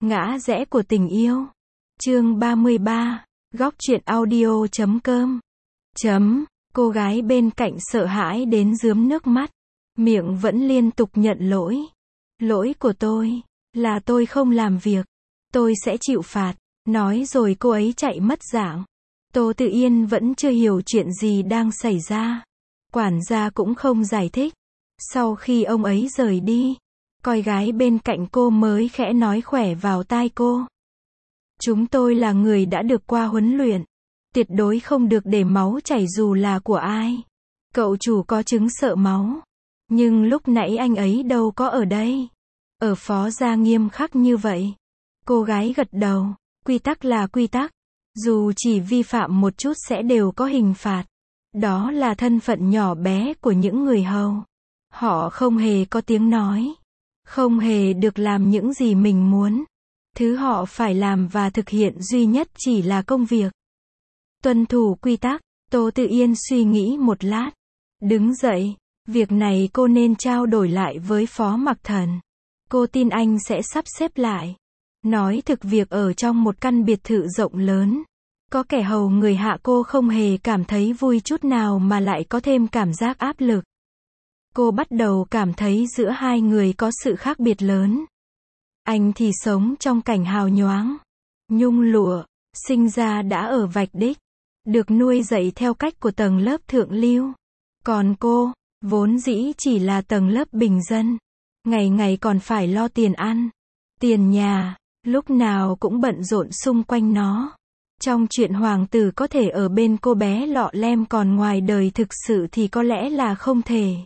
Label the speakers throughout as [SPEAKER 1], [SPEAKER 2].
[SPEAKER 1] Ngã rẽ của tình yêu. Chương 33. Góc truyện audio.com. Cô gái bên cạnh sợ hãi đến rướm nước mắt. Miệng vẫn liên tục nhận lỗi. Lỗi của tôi, là tôi không làm việc. Tôi sẽ chịu phạt. Nói rồi cô ấy chạy mất dạng. Tô Tự Yên vẫn chưa hiểu chuyện gì đang xảy ra. Quản gia cũng không giải thích. Sau khi ông ấy rời đi, coi gái bên cạnh cô mới khẽ nói khỏe vào tai cô. Chúng tôi là người đã được qua huấn luyện. Tuyệt đối không được để máu chảy dù là của ai. Cậu chủ có chứng sợ máu. Nhưng lúc nãy anh ấy đâu có ở đây. Ở phó gia nghiêm khắc như vậy. Cô gái gật đầu. Quy tắc là quy tắc. Dù chỉ vi phạm một chút sẽ đều có hình phạt. Đó là thân phận nhỏ bé của những người hầu. Họ không hề có tiếng nói. Không hề được làm những gì mình muốn. Thứ họ phải làm và thực hiện duy nhất chỉ là công việc. Tuân thủ quy tắc. Tô Tự Yên suy nghĩ một lát. Đứng dậy. Việc này cô nên trao đổi lại với Phó Mặc Thần. Cô tin anh sẽ sắp xếp lại. Nói thực việc ở trong một căn biệt thự rộng lớn. Có kẻ hầu người hạ cô không hề cảm thấy vui chút nào mà lại có thêm cảm giác áp lực. Cô bắt đầu cảm thấy giữa hai người có sự khác biệt lớn. Anh thì sống trong cảnh hào nhoáng, nhung lụa, sinh ra đã ở vạch đích, được nuôi dạy theo cách của tầng lớp thượng lưu. Còn cô, vốn dĩ chỉ là tầng lớp bình dân, ngày ngày còn phải lo tiền ăn, tiền nhà, lúc nào cũng bận rộn xung quanh nó. Trong chuyện hoàng tử có thể ở bên cô bé lọ lem còn ngoài đời thực sự thì có lẽ là không thể.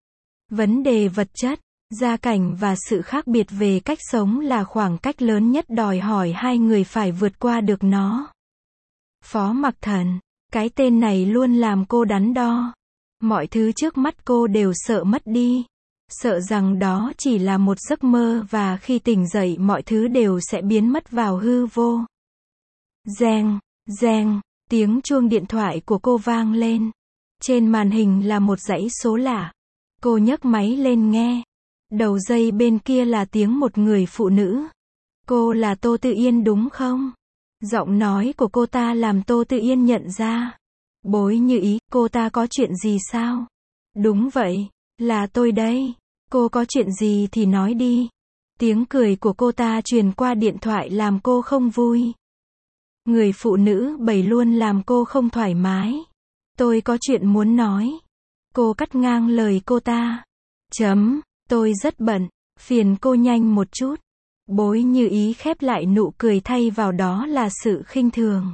[SPEAKER 1] Vấn đề vật chất, gia cảnh và sự khác biệt về cách sống là khoảng cách lớn nhất đòi hỏi hai người phải vượt qua được nó. Phó Mặc Thần, cái tên này luôn làm cô đắn đo. Mọi thứ trước mắt cô đều sợ mất đi. Sợ rằng đó chỉ là một giấc mơ và khi tỉnh dậy mọi thứ đều sẽ biến mất vào hư vô. Reng, reng, tiếng chuông điện thoại của cô vang lên. Trên màn hình là một dãy số lạ. Cô nhấc máy lên nghe. Đầu dây bên kia là tiếng một người phụ nữ. Cô là Tô Tự Yên đúng không? Giọng nói của cô ta làm Tô Tự Yên nhận ra. Bối Như Ý, cô ta có chuyện gì sao? Đúng vậy, là tôi đây. Cô có chuyện gì thì nói đi. Tiếng cười của cô ta truyền qua điện thoại làm cô không vui. Người phụ nữ bầy luôn làm cô không thoải mái. Tôi có chuyện muốn nói. Cô cắt ngang lời cô ta. Tôi rất bận, phiền cô nhanh một chút. Bối Như Ý khép lại nụ cười thay vào đó là sự khinh thường.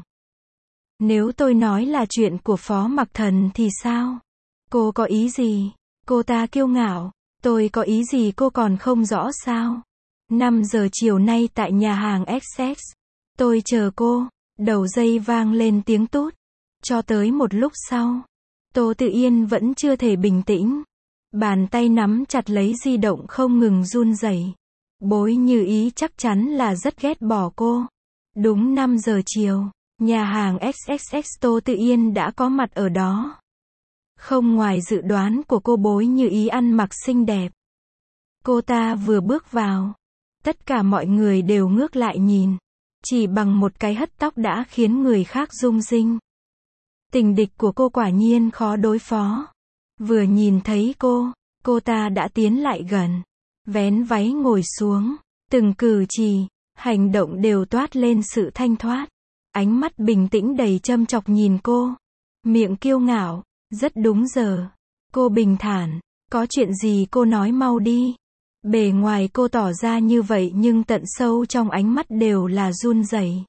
[SPEAKER 1] Nếu tôi nói là chuyện của Phó Mặc Thần thì sao? Cô có ý gì? Cô ta kiêu ngạo. Tôi có ý gì cô còn không rõ sao? 5 giờ chiều nay tại nhà hàng XX. Tôi chờ cô. Đầu dây vang lên tiếng tút. Cho tới một lúc sau, Tô Tự Yên vẫn chưa thể bình tĩnh. Bàn tay nắm chặt lấy di động không ngừng run rẩy. Bối Như Ý chắc chắn là rất ghét bỏ cô. Đúng 5 giờ chiều, nhà hàng XXX Tô Tự Yên đã có mặt ở đó. Không ngoài dự đoán của cô, Bối Như Ý ăn mặc xinh đẹp. Cô ta vừa bước vào, tất cả mọi người đều ngước lại nhìn. Chỉ bằng một cái hất tóc đã khiến người khác rung rinh. Tình địch của cô quả nhiên khó đối phó. Vừa nhìn thấy cô ta đã tiến lại gần. Vén váy ngồi xuống. Từng cử chỉ, hành động đều toát lên sự thanh thoát. Ánh mắt bình tĩnh đầy châm chọc nhìn cô. Miệng kiêu ngạo, rất đúng giờ. Cô bình thản, có chuyện gì cô nói mau đi. Bề ngoài cô tỏ ra như vậy nhưng tận sâu trong ánh mắt đều là run rẩy.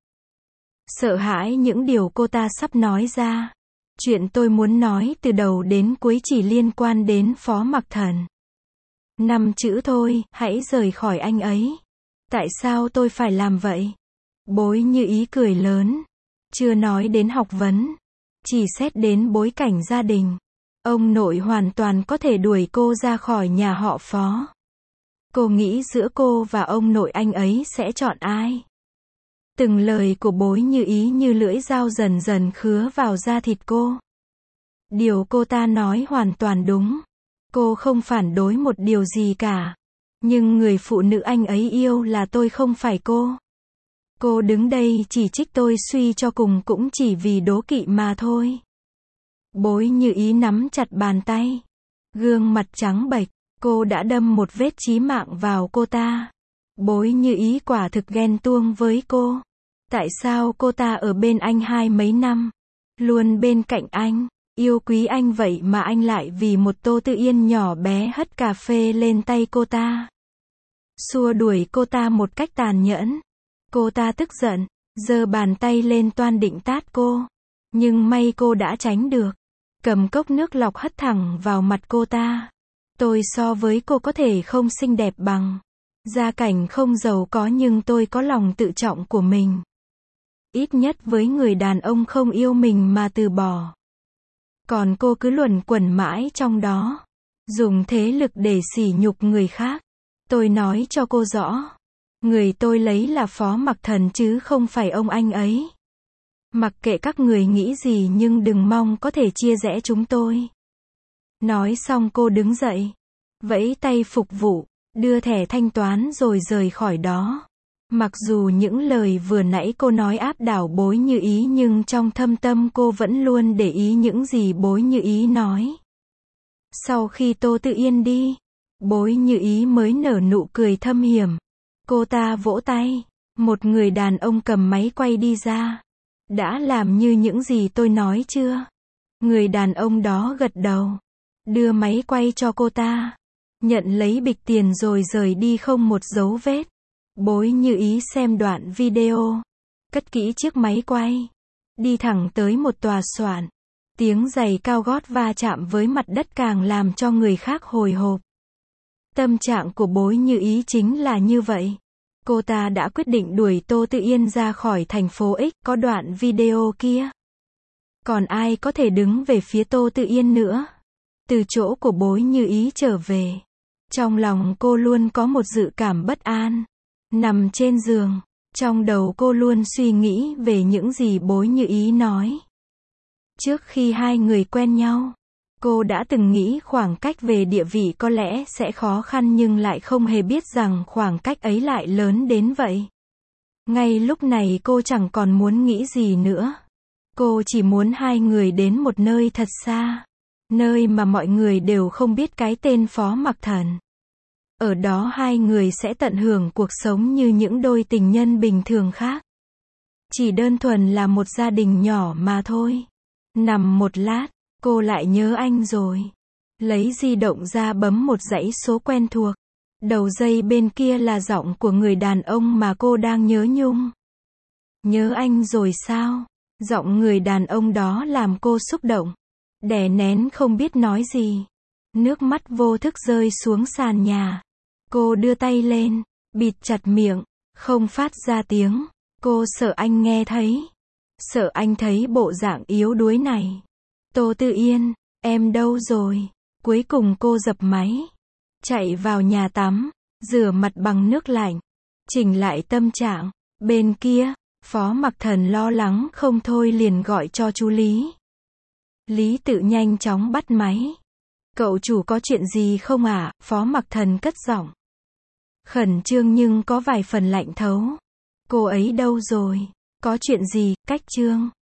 [SPEAKER 1] Sợ hãi những điều cô ta sắp nói ra. Chuyện tôi muốn nói từ đầu đến cuối chỉ liên quan đến Phó Mặc Thần. 5 chữ thôi, hãy rời khỏi anh ấy. Tại sao tôi phải làm vậy? Bối Như Ý cười lớn. Chưa nói đến học vấn. Chỉ xét đến bối cảnh gia đình. Ông nội hoàn toàn có thể đuổi cô ra khỏi nhà họ Phó. Cô nghĩ giữa cô và ông nội anh ấy sẽ chọn ai? Từng lời của Bối Như Ý như lưỡi dao dần dần khứa vào da thịt cô. Điều cô ta nói hoàn toàn đúng. Cô không phản đối một điều gì cả. Nhưng người phụ nữ anh ấy yêu là tôi không phải cô. Cô đứng đây chỉ trích tôi suy cho cùng cũng chỉ vì đố kỵ mà thôi. Bối Như Ý nắm chặt bàn tay. Gương mặt trắng bệch, cô đã đâm một vết chí mạng vào cô ta. Bối Như Ý quả thực ghen tuông với cô. Tại sao cô ta ở bên anh 20 mấy năm, luôn bên cạnh anh, yêu quý anh vậy mà anh lại vì một Tô Tư Yên nhỏ bé hất cà phê lên tay cô ta. Xua đuổi cô ta một cách tàn nhẫn. Cô ta tức giận, giơ bàn tay lên toan định tát cô. Nhưng may cô đã tránh được. Cầm cốc nước lọc hất thẳng vào mặt cô ta. Tôi so với cô có thể không xinh đẹp bằng. Gia cảnh không giàu có nhưng tôi có lòng tự trọng của mình. Ít nhất với người đàn ông không yêu mình mà từ bỏ. Còn cô cứ luẩn quẩn mãi trong đó. Dùng thế lực để sỉ nhục người khác. Tôi nói cho cô rõ. Người tôi lấy là Phó Mặc Thần chứ không phải ông anh ấy. Mặc kệ các người nghĩ gì nhưng đừng mong có thể chia rẽ chúng tôi. Nói xong cô đứng dậy. Vẫy tay phục vụ. Đưa thẻ thanh toán rồi rời khỏi đó. Mặc dù những lời vừa nãy cô nói áp đảo Bối Như Ý nhưng trong thâm tâm cô vẫn luôn để ý những gì Bối Như Ý nói. Sau khi Tô Tư Yên đi, Bối Như Ý mới nở nụ cười thâm hiểm. Cô ta vỗ tay. Một người đàn ông cầm máy quay đi ra. Đã làm như những gì tôi nói chưa? Người đàn ông đó gật đầu. Đưa máy quay cho cô ta. Nhận lấy bịch tiền rồi rời đi không một dấu vết. Bối Như Ý xem đoạn video. Cất kỹ chiếc máy quay. Đi thẳng tới một tòa soạn. Tiếng giày cao gót va chạm với mặt đất càng làm cho người khác hồi hộp. Tâm trạng của Bối Như Ý chính là như vậy. Cô ta đã quyết định đuổi Tô Tư Yên ra khỏi thành phố X, có đoạn video kia. Còn ai có thể đứng về phía Tô Tư Yên nữa? Từ chỗ của Bối Như Ý trở về. Trong lòng cô luôn có một dự cảm bất an. Nằm trên giường, trong đầu cô luôn suy nghĩ về những gì Bối Như Ý nói. Trước khi hai người quen nhau, cô đã từng nghĩ khoảng cách về địa vị có lẽ sẽ khó khăn nhưng lại không hề biết rằng khoảng cách ấy lại lớn đến vậy. Ngay lúc này cô chẳng còn muốn nghĩ gì nữa. Cô chỉ muốn hai người đến một nơi thật xa. Nơi mà mọi người đều không biết cái tên Phó Mặc Thần. Ở đó hai người sẽ tận hưởng cuộc sống như những đôi tình nhân bình thường khác. Chỉ đơn thuần là một gia đình nhỏ mà thôi. Nằm một lát, cô lại nhớ anh rồi. Lấy di động ra bấm một dãy số quen thuộc. Đầu dây bên kia là giọng của người đàn ông mà cô đang nhớ nhung. Nhớ anh rồi sao? Giọng người đàn ông đó làm cô xúc động. Đè nén không biết nói gì. Nước mắt vô thức rơi xuống sàn nhà. Cô đưa tay lên, bịt chặt miệng, không phát ra tiếng. Cô sợ anh nghe thấy. Sợ anh thấy bộ dạng yếu đuối này. Tô Tư Yên, em đâu rồi? Cuối cùng cô dập máy. Chạy vào nhà tắm, rửa mặt bằng nước lạnh. Chỉnh lại tâm trạng. Bên kia, Phó Mặc Thần lo lắng không thôi liền gọi cho chú Lý. Lý Tự nhanh chóng bắt máy. Cậu chủ có chuyện gì không ạ? Phó Mặc Thần cất giọng. Khẩn trương nhưng có vài phần lạnh thấu. Cô ấy đâu rồi? Có chuyện gì? Cách Trương.